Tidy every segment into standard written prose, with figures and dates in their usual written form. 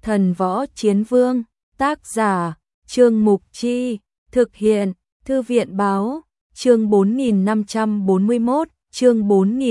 Thần Võ Chiến Vương, tác giả, Trương Mục Chi, thực hiện, Thư viện Báo, chương 4541, chương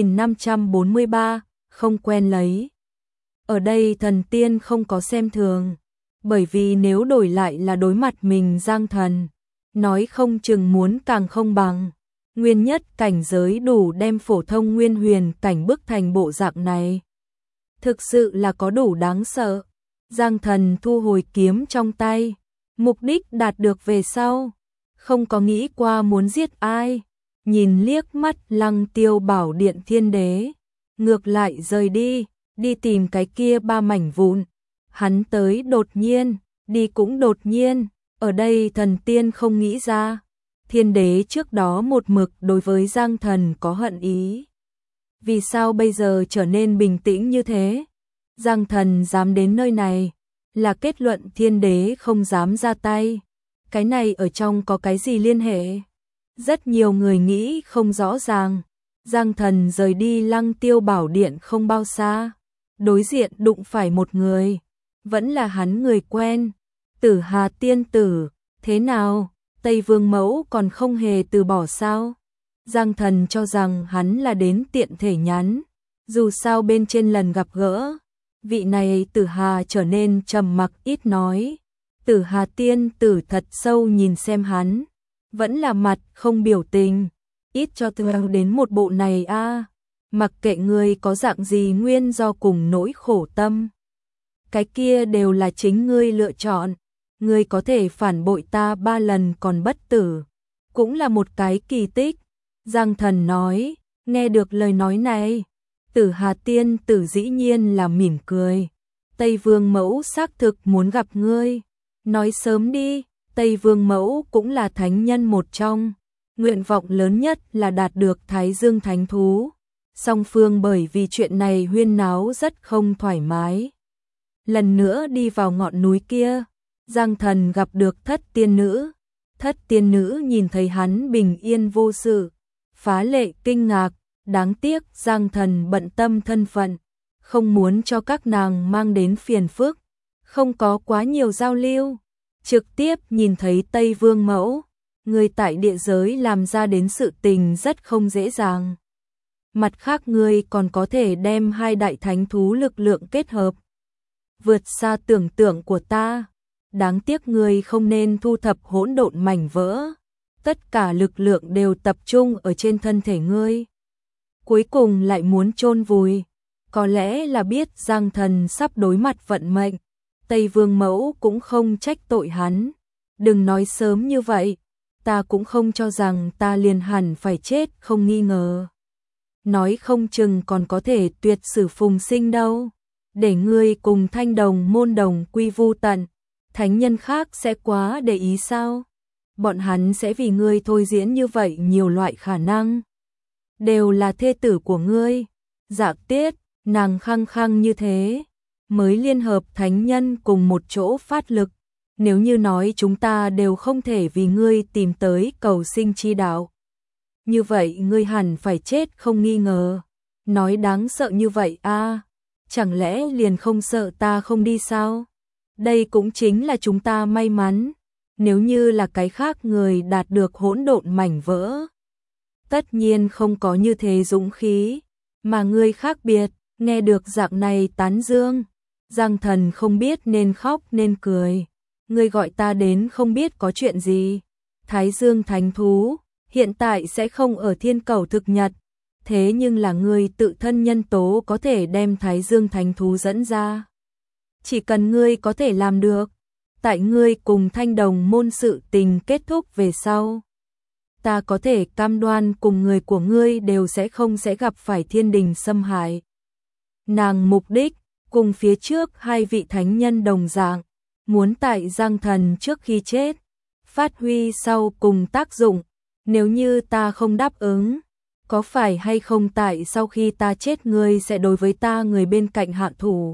4543, không quen lấy. Ở đây thần tiên không có xem thường, bởi vì nếu đổi lại là đối mặt mình Giang Thần, nói không chừng muốn càng không bằng. Nguyên nhất cảnh giới đủ đem phổ thông nguyên huyền cảnh bức thành bộ dạng này. Thực sự là có đủ đáng sợ. Giang Thần thu hồi kiếm trong tay, mục đích đạt được về sau, không có nghĩ qua muốn giết ai. Nhìn liếc mắt Lăng Tiêu Bảo Điện Thiên Đế, ngược lại rời đi tìm cái kia ba mảnh vụn. Hắn tới đột nhiên, đi cũng đột nhiên, ở đây thần tiên không nghĩ ra. Thiên Đế trước đó một mực đối với Giang Thần có hận ý. Vì sao bây giờ trở nên bình tĩnh như thế? Giang Thần dám đến nơi này, là kết luận Thiên Đế không dám ra tay. Cái này ở trong có cái gì liên hệ? Rất nhiều người nghĩ không rõ ràng. Giang Thần rời đi Lăng Tiêu Bảo Điện không bao xa, đối diện đụng phải một người, vẫn là hắn người quen, Tử Hà tiên tử. Thế nào, Tây Vương mẫu còn không hề từ bỏ sao? Giang Thần cho rằng hắn là đến tiện thể nhắn, dù sao bên trên lần gặp gỡ, vị này Tử Hà trở nên trầm mặc ít nói. Tử Hà tiên tử thật sâu nhìn xem hắn, vẫn là mặt không biểu tình, ít cho từ đến một bộ này a. Mặc kệ ngươi có dạng gì nguyên do cùng nỗi khổ tâm, cái kia đều là chính ngươi lựa chọn. Ngươi có thể phản bội ta 3 lần còn bất tử, cũng là một cái kỳ tích. Giang Thần nói, nghe được lời nói này, Tử Hà tiên tử dĩ nhiên là mỉm cười. Tây Vương mẫu xác thực muốn gặp ngươi, nói sớm đi. Tây Vương mẫu cũng là thánh nhân một trong, nguyện vọng lớn nhất là đạt được Thái Dương thánh thú. Song phương bởi vì chuyện này huyên náo rất không thoải mái. Lần nữa đi vào ngọn núi kia, Giang Thần gặp được Thất tiên nữ. Thất tiên nữ nhìn thấy hắn bình yên vô sự, phá lệ kinh ngạc. Đáng tiếc Giang Thần bận tâm thân phận, không muốn cho các nàng mang đến phiền phức, không có quá nhiều giao lưu. Trực tiếp nhìn thấy Tây Vương mẫu, người tại địa giới làm ra đến sự tình rất không dễ dàng. Mặt khác ngươi còn có thể đem 2 đại thánh thú lực lượng kết hợp, vượt xa tưởng tượng của ta. Đáng tiếc ngươi không nên thu thập hỗn độn mảnh vỡ, tất cả lực lượng đều tập trung ở trên thân thể ngươi, cuối cùng lại muốn chôn vùi. Có lẽ là biết Giang Thần sắp đối mặt vận mệnh, Tây Vương mẫu cũng không trách tội hắn. Đừng nói sớm như vậy, ta cũng không cho rằng ta liền hẳn phải chết không nghi ngờ. Nói không chừng còn có thể tuyệt sử phùng sinh đâu. Để ngươi cùng Thanh Đồng môn đồng quy vu tận, thánh nhân khác sẽ quá để ý sao? Bọn hắn sẽ vì ngươi thôi diễn như vậy nhiều loại khả năng. Đều là thê tử của ngươi. Dạ Tiết, nàng khăng khăng như thế, mới liên hợp thánh nhân cùng một chỗ phát lực. Nếu như nói chúng ta đều không thể vì ngươi tìm tới cầu sinh chi đạo, như vậy ngươi hẳn phải chết không nghi ngờ. Nói đáng sợ như vậy a, chẳng lẽ liền không sợ ta không đi sao? Đây cũng chính là chúng ta may mắn. Nếu như là cái khác người đạt được hỗn độn mảnh vỡ, tất nhiên không có như thế dũng khí, mà ngươi khác biệt. Nghe được dạng này tán dương, Giang Thần không biết nên khóc nên cười. Ngươi gọi ta đến không biết có chuyện gì. Thái Dương thánh thú hiện tại sẽ không ở Thiên Cầu thực nhật, thế nhưng là ngươi tự thân nhân tố có thể đem Thái Dương thánh thú dẫn ra. Chỉ cần ngươi có thể làm được, tại ngươi cùng Thanh Đồng môn sự tình kết thúc về sau, ta có thể cam đoan cùng người của ngươi đều sẽ gặp phải thiên đình xâm hại. Nàng mục đích cùng phía trước 2 vị thánh nhân đồng dạng, muốn tại Giang Thần trước khi chết phát huy sau cùng tác dụng. Nếu như ta không đáp ứng, có phải hay không tại sau khi ta chết ngươi sẽ đối với ta người bên cạnh hạ thủ?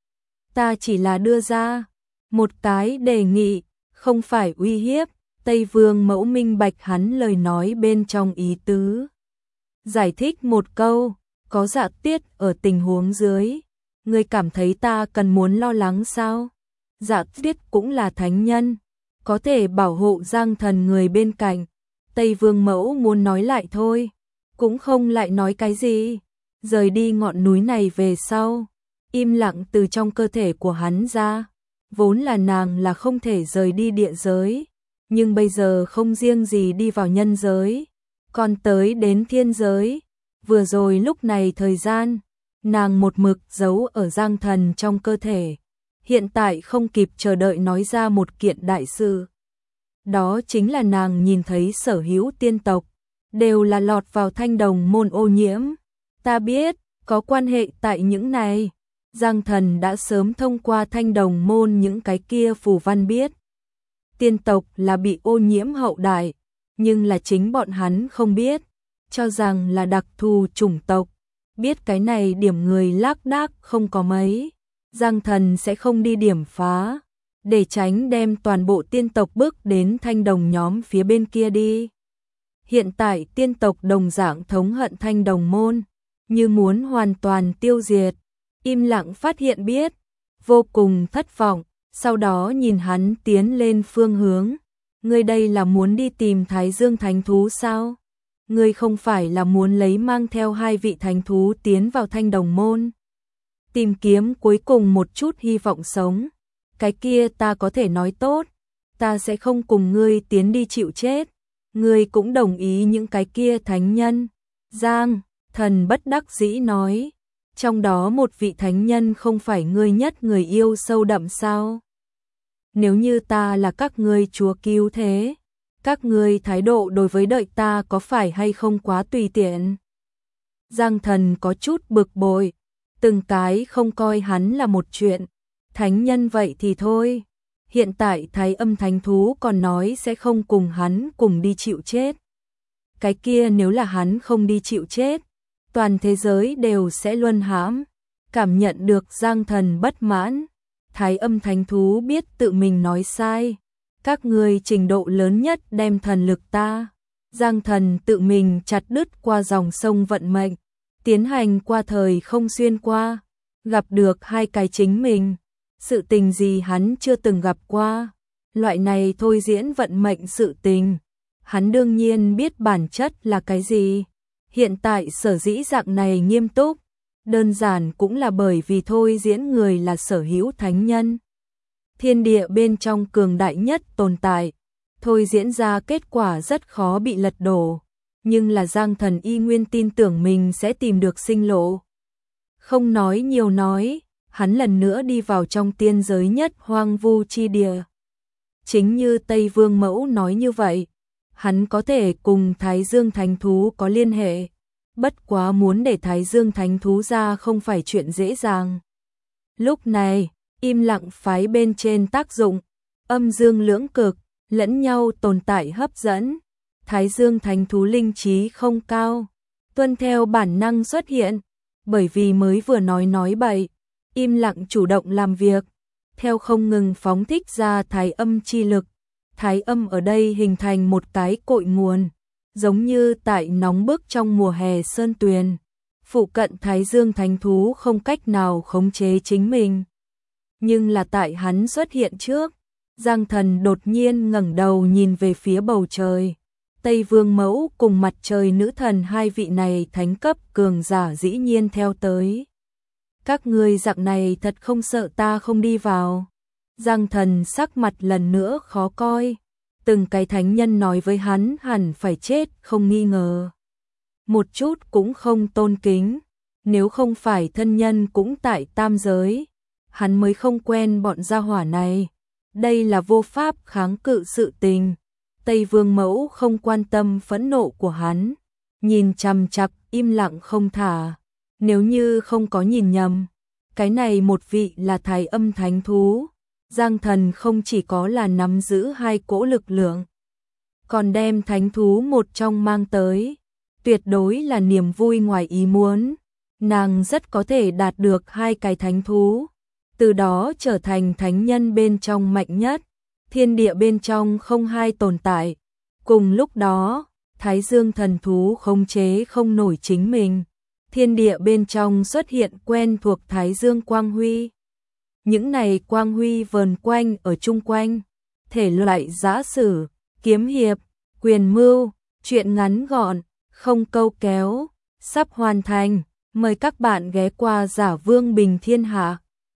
Ta chỉ là đưa ra một cái đề nghị, không phải uy hiếp. Tây Vương mẫu minh bạch hắn lời nói bên trong ý tứ, giải thích một câu, có Dạ Tiết ở tình huống dưới, ngươi cảm thấy ta cần muốn lo lắng sao? Dạ Tuyết cũng là thánh nhân, có thể bảo hộ Giang Thần người bên cạnh. Tây Vương Mẫu muốn nói lại thôi, cũng không lại nói cái gì. Rời đi ngọn núi này về sau, im lặng từ trong cơ thể của hắn ra. Vốn là nàng là không thể rời đi địa giới, nhưng bây giờ không riêng gì đi vào nhân giới, còn tới đến thiên giới. Vừa rồi lúc này thời gian, nàng một mực giấu ở Giang Thần trong cơ thể. Hiện tại không kịp chờ đợi nói ra một kiện đại sự. Đó chính là nàng nhìn thấy sở hữu tiên tộc, đều là lọt vào Thanh Đồng môn ô nhiễm. Ta biết, có quan hệ tại những này. Giang Thần đã sớm thông qua Thanh Đồng môn những cái kia phù văn biết. Tiên tộc là bị ô nhiễm hậu đại, nhưng là chính bọn hắn không biết, cho rằng là đặc thù chủng tộc. Biết cái này điểm người lác đác không có mấy, Giang Thần sẽ không đi điểm phá, để tránh đem toàn bộ tiên tộc bước đến Thanh Đồng nhóm phía bên kia đi. Hiện tại tiên tộc đồng dạng thống hận Thanh Đồng môn, như muốn hoàn toàn tiêu diệt. Im lặng phát hiện biết, vô cùng thất vọng, sau đó nhìn hắn tiến lên phương hướng. Ngươi đây là muốn đi tìm Thái Dương thánh thú sao? Ngươi không phải là muốn lấy mang theo 2 vị thánh thú tiến vào Thanh Đồng môn, tìm kiếm cuối cùng một chút hy vọng sống. Cái kia ta có thể nói tốt, ta sẽ không cùng ngươi tiến đi chịu chết. Ngươi cũng đồng ý những cái kia thánh nhân. Giang Thần bất đắc dĩ nói, trong đó một vị thánh nhân không phải ngươi nhất người yêu sâu đậm sao? Nếu như ta là các ngươi chúa cứu thế, các ngươi thái độ đối với đợi ta có phải hay không quá tùy tiện? Giang Thần có chút bực bội, từng cái không coi hắn là một chuyện. Thánh nhân vậy thì thôi, hiện tại Thái Âm thánh thú còn nói sẽ không cùng hắn cùng đi chịu chết. Cái kia nếu là hắn không đi chịu chết, toàn thế giới đều sẽ luân hãm. Cảm nhận được Giang Thần bất mãn, Thái Âm thánh thú biết tự mình nói sai. Các ngươi trình độ lớn nhất đem thần lực ta. Giang Thần tự mình chặt đứt qua dòng sông vận mệnh, tiến hành qua thời không xuyên qua, gặp được 2 cái chính mình. Sự tình gì hắn chưa từng gặp qua, loại này thôi diễn vận mệnh sự tình, hắn đương nhiên biết bản chất là cái gì. Hiện tại sở dĩ dạng này nghiêm túc, đơn giản cũng là bởi vì thôi diễn người là sở hữu thánh nhân, thiên địa bên trong cường đại nhất tồn tại. Thôi diễn ra kết quả rất khó bị lật đổ, nhưng là Giang Thần y nguyên tin tưởng mình sẽ tìm được sinh lộ. Không nói nhiều nói, hắn lần nữa đi vào trong tiên giới nhất hoang vu chi địa. Chính như Tây Vương Mẫu nói như vậy, hắn có thể cùng Thái Dương thánh thú có liên hệ, bất quá muốn để Thái Dương thánh thú ra không phải chuyện dễ dàng. Lúc này, im lặng phái bên trên tác dụng, âm dương lưỡng cực, lẫn nhau tồn tại hấp dẫn. Thái Dương thánh thú linh trí không cao, tuân theo bản năng xuất hiện, bởi vì mới vừa nói bậy, im lặng chủ động làm việc, theo không ngừng phóng thích ra thái âm chi lực. Thái âm ở đây hình thành một cái cội nguồn, giống như tại nóng bức trong mùa hè sơn tuyền. Phụ cận Thái Dương thánh thú không cách nào khống chế chính mình. Nhưng là tại hắn xuất hiện trước, Giang Thần đột nhiên ngẩng đầu nhìn về phía bầu trời. Tây Vương Mẫu cùng Mặt Trời Nữ Thần 2 vị này thánh cấp cường giả dĩ nhiên theo tới. Các ngươi dạng này thật không sợ ta không đi vào. Giang Thần sắc mặt lần nữa khó coi. Từng cái thánh nhân nói với hắn hẳn phải chết không nghi ngờ. Một chút cũng không tôn kính. Nếu không phải thân nhân cũng tại tam giới, hắn mới không quen bọn gia hỏa này. Đây là vô pháp kháng cự sự tình. Tây Vương Mẫu không quan tâm phẫn nộ của hắn, nhìn chằm chằm im lặng không thả. Nếu như không có nhìn nhầm, cái này một vị là Thái Âm thánh thú. Giang Thần không chỉ có là nắm giữ 2 cỗ lực lượng, còn đem thánh thú một trong mang tới, tuyệt đối là niềm vui ngoài ý muốn. Nàng rất có thể đạt được 2 cái thánh thú, từ đó trở thành thánh nhân bên trong mạnh nhất. Thiên địa bên trong không 2 tồn tại. Cùng lúc đó, Thái Dương thần thú khống chế không nổi chính mình. Thiên địa bên trong xuất hiện quen thuộc Thái Dương quang huy. những này quang huy vờn quanh ở chung quanh. Thể loại giã sử, kiếm hiệp, quyền mưu, truyện ngắn gọn, không câu kéo, sắp hoàn thành. Mời các bạn ghé qua Giả Vương Bình Thiên Hạ.